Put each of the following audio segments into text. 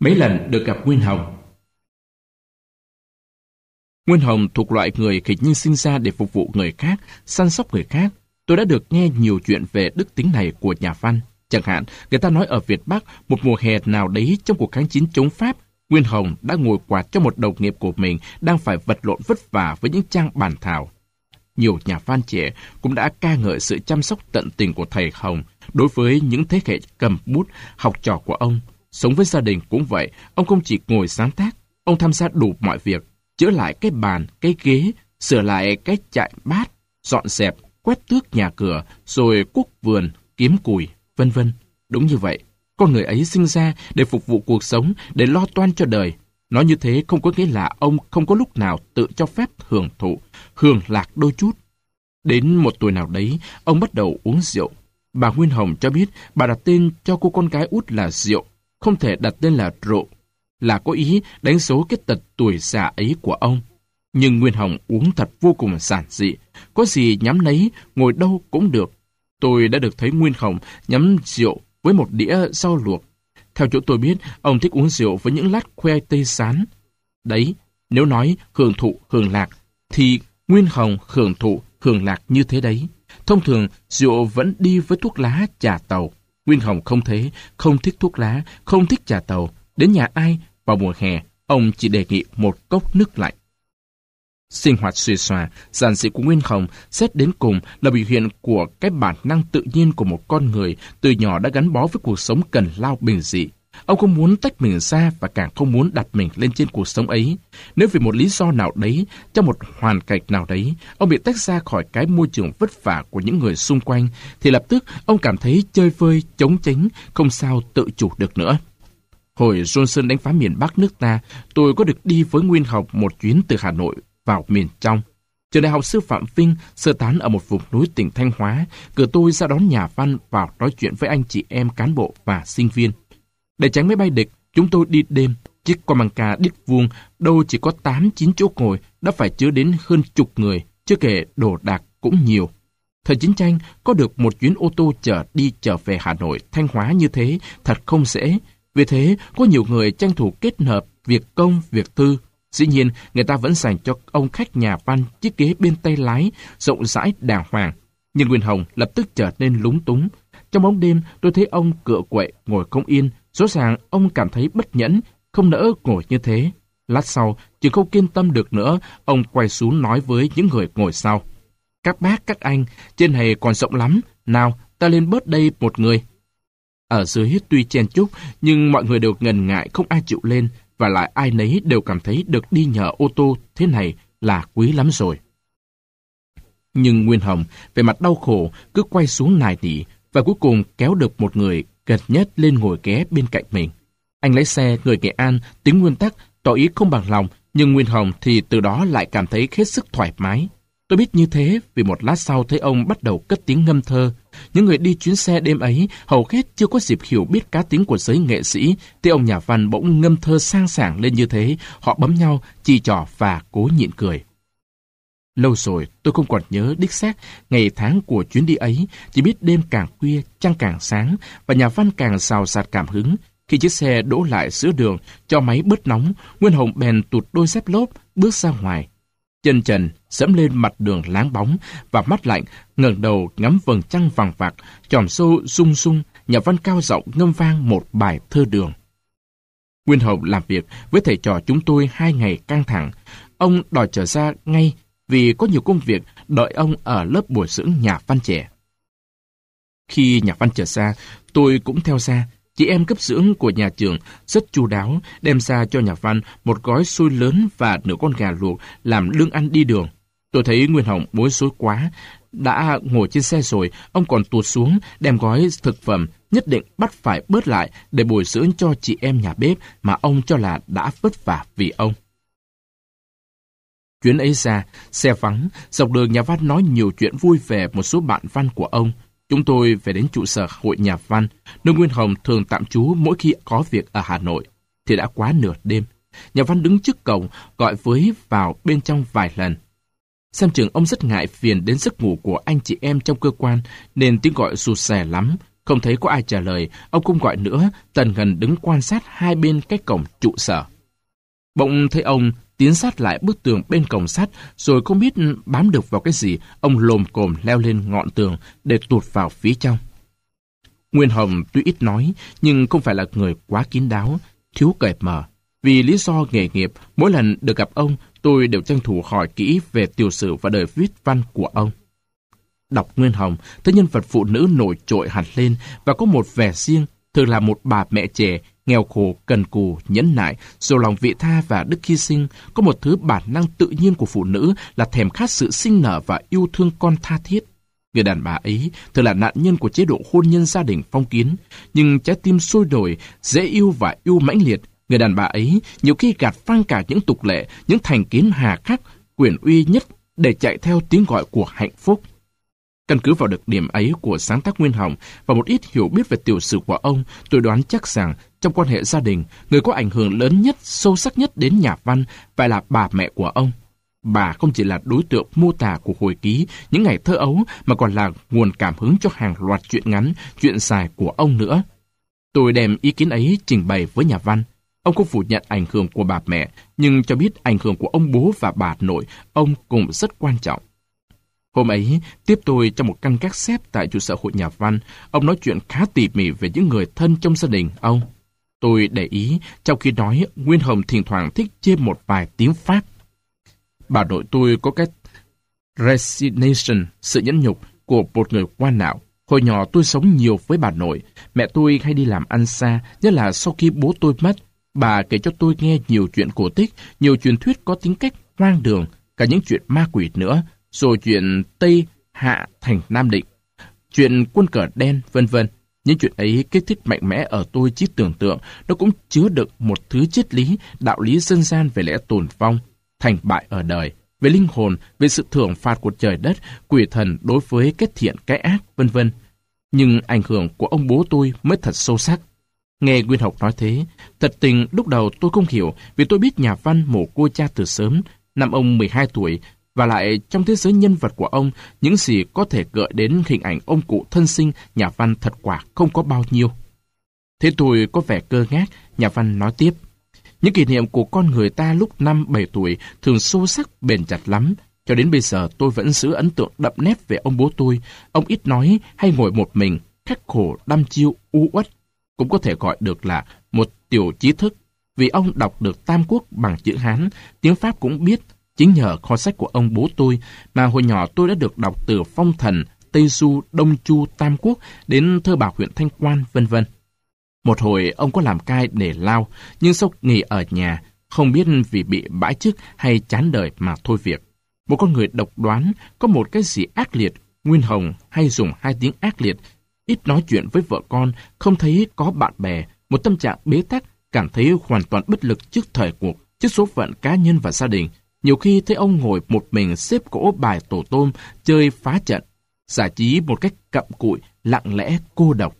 Mấy lần được gặp Nguyên Hồng. Nguyên Hồng thuộc loại người hình như sinh ra để phục vụ người khác, săn sóc người khác. Tôi đã được nghe nhiều chuyện về đức tính này của nhà văn. Chẳng hạn, người ta nói ở Việt Bắc, một mùa hè nào đấy trong cuộc kháng chiến chống Pháp, Nguyên Hồng đã ngồi quạt cho một đồng nghiệp của mình đang phải vật lộn vất vả với những trang bản thảo. Nhiều nhà văn trẻ cũng đã ca ngợi sự chăm sóc tận tình của thầy Hồng đối với những thế hệ cầm bút, học trò của ông. Sống với gia đình cũng vậy, ông không chỉ ngồi sáng tác, ông tham gia đủ mọi việc, chữa lại cái bàn, cái ghế, sửa lại cái chại bát, dọn dẹp, quét tước nhà cửa, rồi cuốc vườn, kiếm củi, vân vân. Đúng như vậy, con người ấy sinh ra để phục vụ cuộc sống, để lo toan cho đời. Nói như thế không có nghĩa là ông không có lúc nào tự cho phép hưởng thụ, hưởng lạc đôi chút. Đến một tuổi nào đấy, ông bắt đầu uống rượu. Bà Nguyên Hồng cho biết bà đặt tên cho cô con gái út là Rượu, không thể đặt tên là Rộ, là có ý đánh số cái tật tuổi già ấy của ông. Nhưng Nguyên Hồng uống thật vô cùng giản dị, có gì nhắm nấy, ngồi đâu cũng được. Tôi đã được thấy Nguyên Hồng nhắm rượu với một đĩa rau luộc. Theo chỗ tôi biết, ông thích uống rượu với những lát khoai tây rán. Đấy, nếu nói hưởng thụ, hưởng lạc, thì Nguyên Hồng hưởng thụ, hưởng lạc như thế đấy. Thông thường, rượu vẫn đi với thuốc lá, trà tàu. Nguyên Hồng không thế, không thích thuốc lá, không thích trà tàu. Đến nhà ai, vào mùa hè, ông chỉ đề nghị một cốc nước lạnh. Sinh hoạt xuề xòa, giản dị của Nguyên Hồng xét đến cùng là biểu hiện của cái bản năng tự nhiên của một con người từ nhỏ đã gắn bó với cuộc sống cần lao bình dị. Ông không muốn tách mình ra và càng không muốn đặt mình lên trên cuộc sống ấy. Nếu vì một lý do nào đấy, trong một hoàn cảnh nào đấy, ông bị tách ra khỏi cái môi trường vất vả của những người xung quanh, thì lập tức ông cảm thấy chơi vơi, chống chánh, không sao tự chủ được nữa. Hồi Johnson đánh phá miền Bắc nước ta, tôi có được đi với Nguyên Hồng một chuyến từ Hà Nội vào miền trong. Trường Đại học Sư phạm Vinh sơ tán ở một vùng núi tỉnh Thanh Hóa, cử tôi ra đón nhà văn vào nói chuyện với anh chị em cán bộ và sinh viên. Để tránh máy bay địch, chúng tôi đi đêm. Chiếc Comanca đít vuông đâu chỉ có 8-9 chỗ ngồi đã phải chứa đến hơn chục người, chưa kể đồ đạc cũng nhiều. Thời chiến tranh, có được một chuyến ô tô chở đi trở về Hà Nội, Thanh Hóa như thế thật không dễ. Vì thế, có nhiều người tranh thủ kết hợp việc công, việc tư. Dĩ nhiên, người ta vẫn dành cho ông khách nhà văn chiếc ghế bên tay lái, rộng rãi đàng hoàng. Nhưng Nguyên Hồng lập tức trở nên lúng túng. Trong bóng đêm, tôi thấy ông cựa quậy, ngồi không yên. Rõ ràng, ông cảm thấy bất nhẫn, không nỡ ngồi như thế. Lát sau, chứ không kiên tâm được nữa, ông quay xuống nói với những người ngồi sau. Các bác, các anh, trên này còn rộng lắm. Nào, ta lên bớt đây một người. Ở dưới tuy chen chúc, nhưng mọi người đều ngần ngại không ai chịu lên. Và lại ai nấy đều cảm thấy được đi nhờ ô tô thế này là quý lắm rồi. Nhưng Nguyên Hồng, về mặt đau khổ, cứ quay xuống nài nỉ và cuối cùng kéo được một người gần nhất lên ngồi ghé bên cạnh mình. Anh lái xe người Nghệ An tính nguyên tắc, tỏ ý không bằng lòng, nhưng Nguyên Hồng thì từ đó lại cảm thấy hết sức thoải mái. Tôi biết như thế vì một lát sau thấy ông bắt đầu cất tiếng ngâm thơ. Những người đi chuyến xe đêm ấy hầu hết chưa có dịp hiểu biết cá tính của giới nghệ sĩ, thì ông nhà văn bỗng ngâm thơ sang sảng lên như thế, họ bấm nhau, chỉ trỏ và cố nhịn cười. Lâu rồi tôi không còn nhớ đích xác ngày tháng của chuyến đi ấy, chỉ biết đêm càng khuya, trăng càng sáng và nhà văn càng xào xạc cảm hứng. Khi chiếc xe đỗ lại giữa đường, cho máy bớt nóng, Nguyên Hồng bèn tụt đôi dép lốp, bước ra ngoài. Chân trần dẫm lên mặt đường láng bóng và mắt lạnh, ngẩng đầu ngắm vầng trăng vàng vặc, chòm sâu rung rung, nhà văn cao giọng ngâm vang một bài thơ đường. Nguyên Hồng làm việc với thầy trò chúng tôi 2 ngày căng thẳng. Ông đòi trở ra ngay vì có nhiều công việc đợi ông ở lớp bồi dưỡng nhà văn trẻ. Khi nhà văn trở ra, tôi cũng theo ra. Chị em cấp dưỡng của nhà trường rất chu đáo, đem ra cho nhà văn một gói xôi lớn và nửa con gà luộc làm lương ăn đi đường. Tôi thấy Nguyên Hồng bối rối quá. Đã ngồi trên xe rồi, ông còn tụt xuống, đem gói thực phẩm, nhất định bắt phải bớt lại để bồi dưỡng cho chị em nhà bếp mà ông cho là đã vất vả vì ông. Chuyến ấy ra, xe vắng, dọc đường nhà văn nói nhiều chuyện vui về một số bạn văn của ông. Chúng tôi về đến trụ sở hội nhà văn, nơi Nguyên Hồng thường tạm trú mỗi khi có việc ở Hà Nội. Thì đã quá nửa đêm. Nhà văn đứng trước cổng, gọi với vào bên trong vài lần. Xem chừng ông rất ngại phiền đến giấc ngủ của anh chị em trong cơ quan, nên tiếng gọi rụt rè lắm. Không thấy có ai trả lời, ông không gọi nữa, Tần Ngần đứng quan sát hai bên cái cổng trụ sở. Bỗng thấy ông tiến sát lại bức tường bên cổng sắt, rồi không biết bám được vào cái gì, ông lồm cồm leo lên ngọn tường để tụt vào phía trong. Nguyên Hồng tuy ít nói, nhưng không phải là người quá kín đáo, thiếu cởi mở. Vì lý do nghề nghiệp, mỗi lần được gặp ông, tôi đều tranh thủ hỏi kỹ về tiểu sử và đời viết văn của ông. Đọc Nguyên Hồng, thấy nhân vật phụ nữ nổi trội hẳn lên và có một vẻ riêng, thường là một bà mẹ trẻ, nghèo khổ, cần cù, nhẫn nại, giàu lòng vị tha và đức hy sinh, có một thứ bản năng tự nhiên của phụ nữ là thèm khát sự sinh nở và yêu thương con tha thiết. Người đàn bà ấy thường là nạn nhân của chế độ hôn nhân gia đình phong kiến, nhưng trái tim sôi nổi, dễ yêu và yêu mãnh liệt. Người đàn bà ấy nhiều khi gạt phăng cả những tục lệ, những thành kiến hà khắc, quyền uy nhất để chạy theo tiếng gọi của hạnh phúc. Căn cứ vào được điểm ấy của sáng tác Nguyên Hồng và một ít hiểu biết về tiểu sử của ông, tôi đoán chắc rằng trong quan hệ gia đình, người có ảnh hưởng lớn nhất, sâu sắc nhất đến nhà văn phải là bà mẹ của ông. Bà không chỉ là đối tượng mô tả của hồi ký những ngày thơ ấu mà còn là nguồn cảm hứng cho hàng loạt truyện ngắn, truyện dài của ông nữa. Tôi đem ý kiến ấy trình bày với nhà văn. Ông không phủ nhận ảnh hưởng của bà mẹ, nhưng cho biết ảnh hưởng của ông bố và bà nội ông cũng rất quan trọng. Hôm ấy, tiếp tôi trong một căn gác xếp tại trụ sở hội nhà văn, ông nói chuyện khá tỉ mỉ về những người thân trong gia đình ông. Tôi để ý, trong khi nói, Nguyên Hồng thỉnh thoảng thích chêm một vài tiếng Pháp. Bà nội tôi có cái resignation, sự nhẫn nhục của một người quan não. Hồi nhỏ tôi sống nhiều với bà nội, mẹ tôi hay đi làm ăn xa, nhất là sau khi bố tôi mất. Bà kể cho tôi nghe nhiều chuyện cổ tích, nhiều truyền thuyết có tính cách hoang đường, cả những chuyện ma quỷ nữa, rồi chuyện Tây Hạ thành Nam Định, chuyện quân cờ đen, vân vân. Những chuyện ấy kích thích mạnh mẽ ở tôi trí tưởng tượng, nó cũng chứa được một thứ triết lý, đạo lý dân gian về lẽ tồn vong, thành bại ở đời, về linh hồn, về sự thưởng phạt của trời đất, quỷ thần đối với cái thiện cái ác, vân vân. Nhưng ảnh hưởng của ông bố tôi mới thật sâu sắc. Nghe Nguyên Hồng nói thế, thật tình lúc đầu tôi không hiểu, vì tôi biết nhà văn mồ côi cha từ sớm, năm ông 12 tuổi, và lại trong thế giới nhân vật của ông, những gì có thể gợi đến hình ảnh ông cụ thân sinh nhà văn thật quả không có bao nhiêu. Thế tôi có vẻ cơ ngác, nhà văn nói tiếp. Những kỷ niệm của con người ta lúc 5-7 tuổi thường sâu sắc bền chặt lắm. Cho đến bây giờ tôi vẫn giữ ấn tượng đậm nét về ông bố tôi. Ông ít nói hay ngồi một mình, khắc khổ, đăm chiêu, u uất. Cũng có thể gọi được là một tiểu trí thức. Vì ông đọc được Tam Quốc bằng chữ Hán, tiếng Pháp cũng biết. Chính nhờ kho sách của ông bố tôi mà hồi nhỏ tôi đã được đọc từ Phong Thần, Tây Du, Đông Chu, Tam Quốc đến thơ bà huyện Thanh Quan, vân vân. Một hồi ông có làm cai để lao, nhưng sau nghỉ ở nhà, không biết vì bị bãi chức hay chán đời mà thôi việc. Một con người độc đoán, có một cái gì ác liệt, Nguyên Hồng hay dùng hai tiếng ác liệt, ít nói chuyện với vợ con, không thấy có bạn bè, một tâm trạng bế tắc, cảm thấy hoàn toàn bất lực trước thời cuộc, trước số phận cá nhân và gia đình. Nhiều khi thấy ông ngồi một mình xếp cỗ bài tổ tôm, chơi phá trận, giải trí một cách cặm cụi, lặng lẽ, cô độc.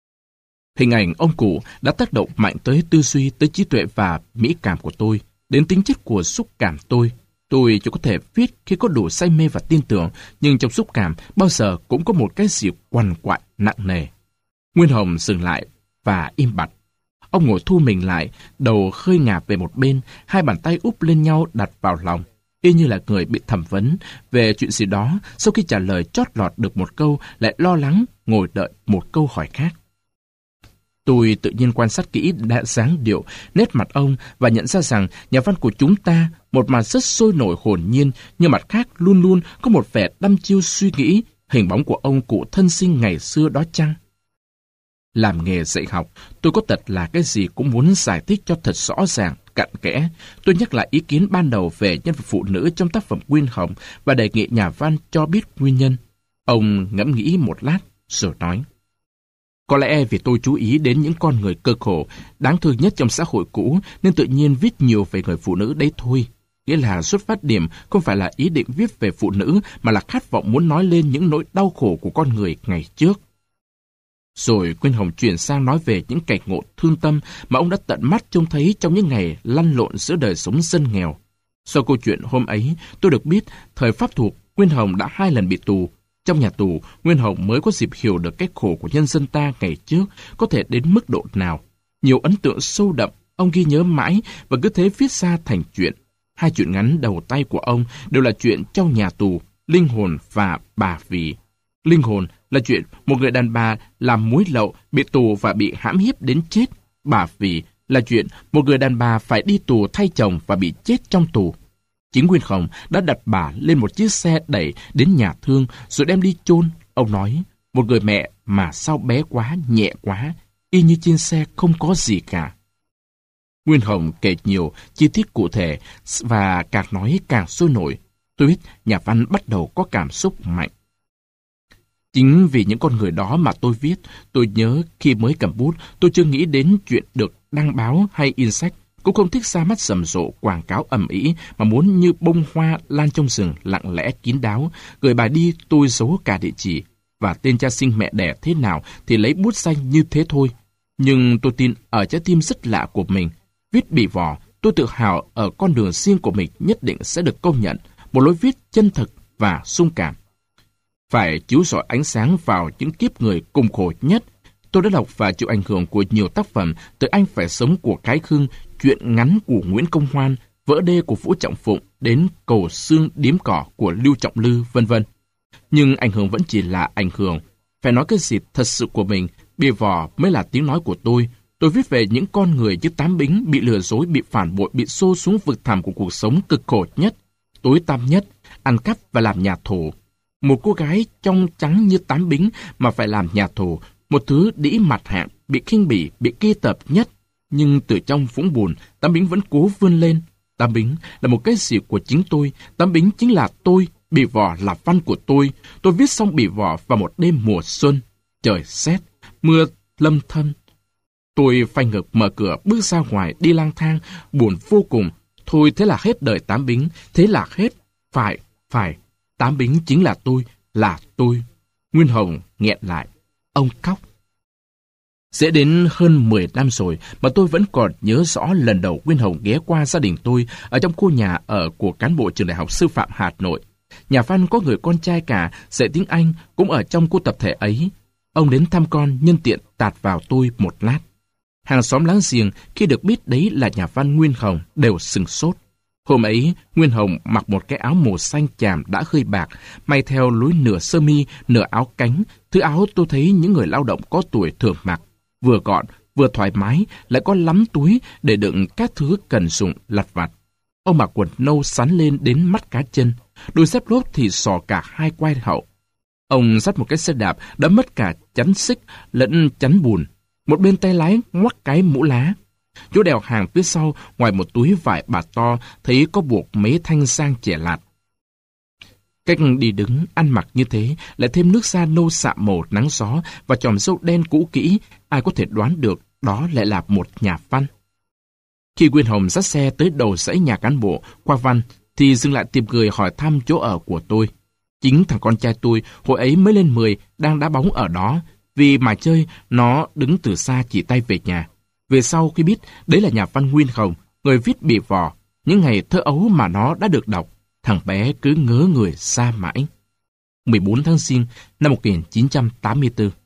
Hình ảnh ông cụ đã tác động mạnh tới tư duy, tới trí tuệ và mỹ cảm của tôi, đến tính chất của xúc cảm tôi. Tôi chỉ có thể viết khi có đủ say mê và tin tưởng, nhưng trong xúc cảm bao giờ cũng có một cái gì quằn quại nặng nề. Nguyên Hồng dừng lại và im bặt. Ông ngồi thu mình lại, đầu khơi ngả về một bên, hai bàn tay úp lên nhau đặt vào lòng, y như là người bị thẩm vấn về chuyện gì đó, sau khi trả lời chót lọt được một câu, lại lo lắng, ngồi đợi một câu hỏi khác. Tôi tự nhiên quan sát kỹ dáng điệu, nét mặt ông và nhận ra rằng nhà văn của chúng ta, một mặt rất sôi nổi hồn nhiên, nhưng mặt khác luôn luôn có một vẻ đăm chiêu suy nghĩ, hình bóng của ông cụ thân sinh ngày xưa đó chăng? Làm nghề dạy học, tôi có tật là cái gì cũng muốn giải thích cho thật rõ ràng, cặn kẽ. Tôi nhắc lại ý kiến ban đầu về nhân vật phụ nữ trong tác phẩm Nguyên Hồng và đề nghị nhà văn cho biết nguyên nhân. Ông ngẫm nghĩ một lát, rồi nói. Có lẽ vì tôi chú ý đến những con người cơ khổ, đáng thương nhất trong xã hội cũ, nên tự nhiên viết nhiều về người phụ nữ đấy thôi. Nghĩa là xuất phát điểm không phải là ý định viết về phụ nữ, mà là khát vọng muốn nói lên những nỗi đau khổ của con người ngày trước. Rồi Nguyên Hồng chuyển sang nói về những cảnh ngộ thương tâm mà ông đã tận mắt trông thấy trong những ngày lăn lộn giữa đời sống dân nghèo. Sau câu chuyện hôm ấy, tôi được biết, thời Pháp thuộc, Nguyên Hồng đã 2 lần bị tù. Trong nhà tù, Nguyên Hồng mới có dịp hiểu được cái khổ của nhân dân ta ngày trước có thể đến mức độ nào. Nhiều ấn tượng sâu đậm, ông ghi nhớ mãi và cứ thế viết ra thành chuyện. 2 chuyện ngắn đầu tay của ông đều là chuyện trong nhà tù, Linh hồn và Bà Vì. Linh hồn là chuyện một người đàn bà làm muối lậu, bị tù và bị hãm hiếp đến chết. Bà Vì là chuyện một người đàn bà phải đi tù thay chồng và bị chết trong tù. Chính Nguyên Hồng đã đặt bà lên một chiếc xe đẩy đến nhà thương rồi đem đi chôn. Ông nói, một người mẹ mà sao bé quá, nhẹ quá, y như trên xe không có gì cả. Nguyên Hồng kể nhiều chi tiết cụ thể và càng nói càng sôi nổi. Tôi biết nhà văn bắt đầu có cảm xúc mạnh. Chính vì những con người đó mà tôi viết. Tôi nhớ khi mới cầm bút, tôi chưa nghĩ đến chuyện được đăng báo hay in sách. Cũng không thích ra mắt rầm rộ quảng cáo ầm ĩ, mà muốn như bông hoa lan trong rừng lặng lẽ kín đáo. Gửi bài đi tôi giấu cả địa chỉ và tên cha sinh mẹ đẻ thế nào thì lấy bút danh như thế thôi. Nhưng tôi tin ở trái tim rất lạ của mình. Viết Bị Vò, tôi tự hào ở con đường riêng của mình nhất định sẽ được công nhận, một lối viết chân thực và xung cảm. Phải chiếu rọi ánh sáng vào những kiếp người cùng khổ nhất. Tôi đã đọc và chịu ảnh hưởng của nhiều tác phẩm, từ Anh Phải Sống của Cái Khương, Chuyện ngắn của Nguyễn Công Hoan, Vỡ đê của Vũ Trọng Phụng đến Cầu xương điếm cỏ của Lưu Trọng Lư, vân vân. Nhưng ảnh hưởng vẫn chỉ là ảnh hưởng. Phải nói cái gì thật sự của mình, Bị Vò mới là tiếng nói của tôi. Tôi viết về những con người như Tám Bính bị lừa dối, bị phản bội, bị xô xuống vực thẳm của cuộc sống cực khổ nhất, tối tăm nhất, ăn cắp và làm nhà thổ. Một cô gái trong trắng như Tám Bính mà phải làm nhà thổ, một thứ đĩ mặt hạng, bị khinh bỉ, bị kê tập nhất. Nhưng từ trong vũng bùn, Tám Bính vẫn cố vươn lên. Tám Bính là một cái gì của chính tôi. Tám Bính chính là tôi. Bị Vò là văn của tôi. Tôi viết xong Bị Vò vào một đêm mùa xuân. Trời sét, mưa lâm thâm. Tôi phanh ngực mở cửa bước ra ngoài đi lang thang, buồn vô cùng. Thôi thế là hết đời Tám Bính, thế là hết. Phải, Tám Bính chính là tôi. Nguyên Hồng nghẹn lại. Ông khóc. Sẽ đến hơn 10 năm rồi mà tôi vẫn còn nhớ rõ lần đầu Nguyên Hồng ghé qua gia đình tôi ở trong khu nhà ở của cán bộ trường đại học sư phạm Hà Nội. Nhà văn có người con trai cả, dạy tiếng Anh, cũng ở trong khu tập thể ấy. Ông đến thăm con, nhân tiện tạt vào tôi một lát. Hàng xóm láng giềng khi được biết đấy là nhà văn Nguyên Hồng đều sửng sốt. Hôm ấy, Nguyên Hồng mặc một cái áo màu xanh chàm đã hơi bạc, may theo lối nửa sơ mi, nửa áo cánh, thứ áo tôi thấy những người lao động có tuổi thường mặc. Vừa gọn, vừa thoải mái, lại có lắm túi để đựng các thứ cần dụng lặt vặt. Ông mặc quần nâu sắn lên đến mắt cá chân, đôi dép lốp thì xò cả hai quai hậu. Ông dắt một cái xe đạp đã mất cả chắn xích lẫn chắn bùn. Một bên tay lái ngoắc cái mũ lá. Chỗ đèo hàng phía sau, ngoài một túi vải bạt to, thấy có buộc mấy thanh sang chẻ lạt. Cách đi đứng, ăn mặc như thế, lại thêm nước da nâu sạm màu nắng gió và chòm râu đen cũ kỹ, ai có thể đoán được đó lại là một nhà văn. Khi Nguyên Hồng dắt xe tới đầu dãy nhà cán bộ, khoa văn, thì dừng lại tìm người hỏi thăm chỗ ở của tôi. Chính thằng con trai tôi, hồi ấy mới lên 10, đang đá bóng ở đó. Vì mà chơi, nó đứng từ xa chỉ tay về nhà. Về sau khi biết đấy là nhà văn Nguyên Hồng, người viết Bị Vò, những ngày thơ ấu mà nó đã được đọc, thằng bé cứ ngớ người xa mãi. 14 tháng Giêng năm 1984.